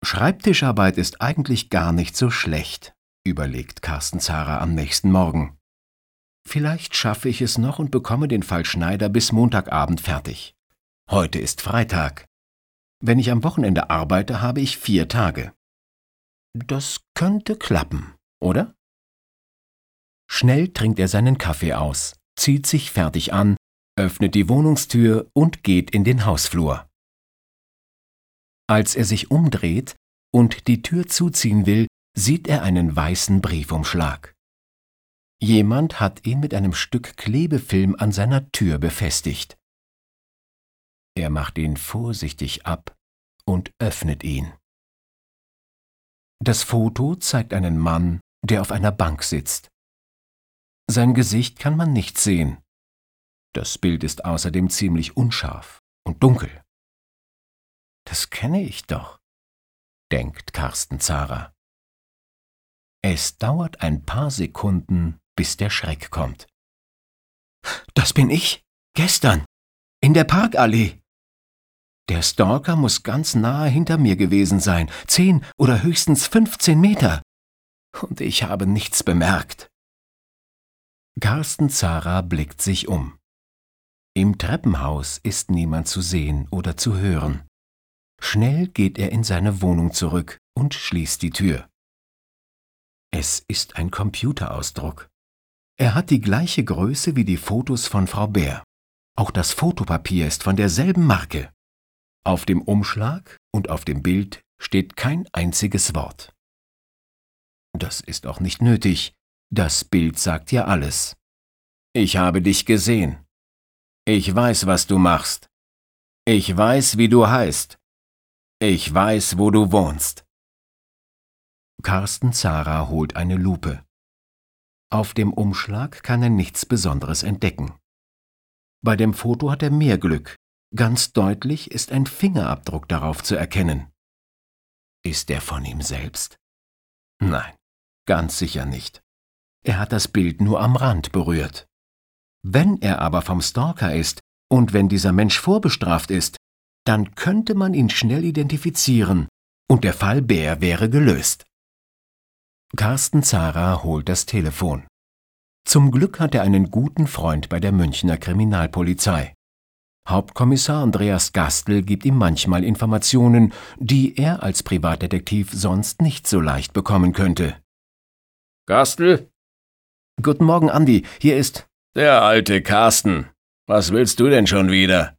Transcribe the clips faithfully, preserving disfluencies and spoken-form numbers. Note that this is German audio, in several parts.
Schreibtischarbeit ist eigentlich gar nicht so schlecht, überlegt Carsten Zara am nächsten Morgen. Vielleicht schaffe ich es noch und bekomme den Fall Schneider bis Montagabend fertig. Heute ist Freitag. Wenn ich am Wochenende arbeite, habe ich vier Tage. Das könnte klappen, oder? Schnell trinkt er seinen Kaffee aus, zieht sich fertig an, öffnet die Wohnungstür und geht in den Hausflur. Als er sich umdreht und die Tür zuziehen will, sieht er einen weißen Briefumschlag. Jemand hat ihn mit einem Stück Klebefilm an seiner Tür befestigt. Er macht ihn vorsichtig ab und öffnet ihn. Das Foto zeigt einen Mann, der auf einer Bank sitzt. Sein Gesicht kann man nicht sehen. Das Bild ist außerdem ziemlich unscharf und dunkel. Das kenne ich doch, denkt Carsten Zara. Es dauert ein paar Sekunden, bis der Schreck kommt. Das bin ich, gestern, in der Parkallee. Der Stalker muss ganz nahe hinter mir gewesen sein, zehn oder höchstens fünfzehn Meter. Und ich habe nichts bemerkt. Carsten Zara blickt sich um. Im Treppenhaus ist niemand zu sehen oder zu hören. Schnell geht er in seine Wohnung zurück und schließt die Tür. Es ist ein Computerausdruck. Er hat die gleiche Größe wie die Fotos von Frau Bär. Auch das Fotopapier ist von derselben Marke. Auf dem Umschlag und auf dem Bild steht kein einziges Wort. Das ist auch nicht nötig. Das Bild sagt ja alles. Ich habe dich gesehen. Ich weiß, was du machst. Ich weiß, wie du heißt. Ich weiß, wo du wohnst. Carsten Zara holt eine Lupe. Auf dem Umschlag kann er nichts Besonderes entdecken. Bei dem Foto hat er mehr Glück. Ganz deutlich ist ein Fingerabdruck darauf zu erkennen. Ist er von ihm selbst? Nein, ganz sicher nicht. Er hat das Bild nur am Rand berührt. Wenn er aber vom Stalker ist und wenn dieser Mensch vorbestraft ist, dann könnte man ihn schnell identifizieren und der Fall Bär wäre gelöst. Carsten Zara holt das Telefon. Zum Glück hat er einen guten Freund bei der Münchner Kriminalpolizei. Hauptkommissar Andreas Gastl gibt ihm manchmal Informationen, die er als Privatdetektiv sonst nicht so leicht bekommen könnte. Gastl? Guten Morgen, Andi. Hier ist... Der alte Carsten. Was willst du denn schon wieder?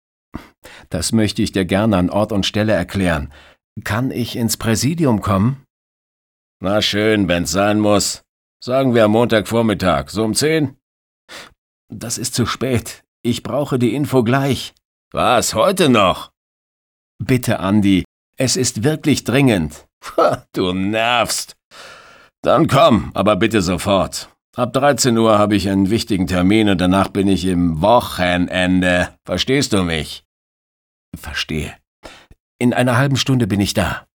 Das möchte ich dir gerne an Ort und Stelle erklären. Kann ich ins Präsidium kommen? Na schön, wenn's sein muss. Sagen wir am Montagvormittag, so um zehn? Das ist zu spät. Ich brauche die Info gleich. Was, heute noch? Bitte, Andi. Es ist wirklich dringend. Ha, du nervst. Dann komm, aber bitte sofort. Ab dreizehn Uhr habe ich einen wichtigen Termin und danach bin ich im Wochenende. Verstehst du mich? Verstehe. In einer halben Stunde bin ich da.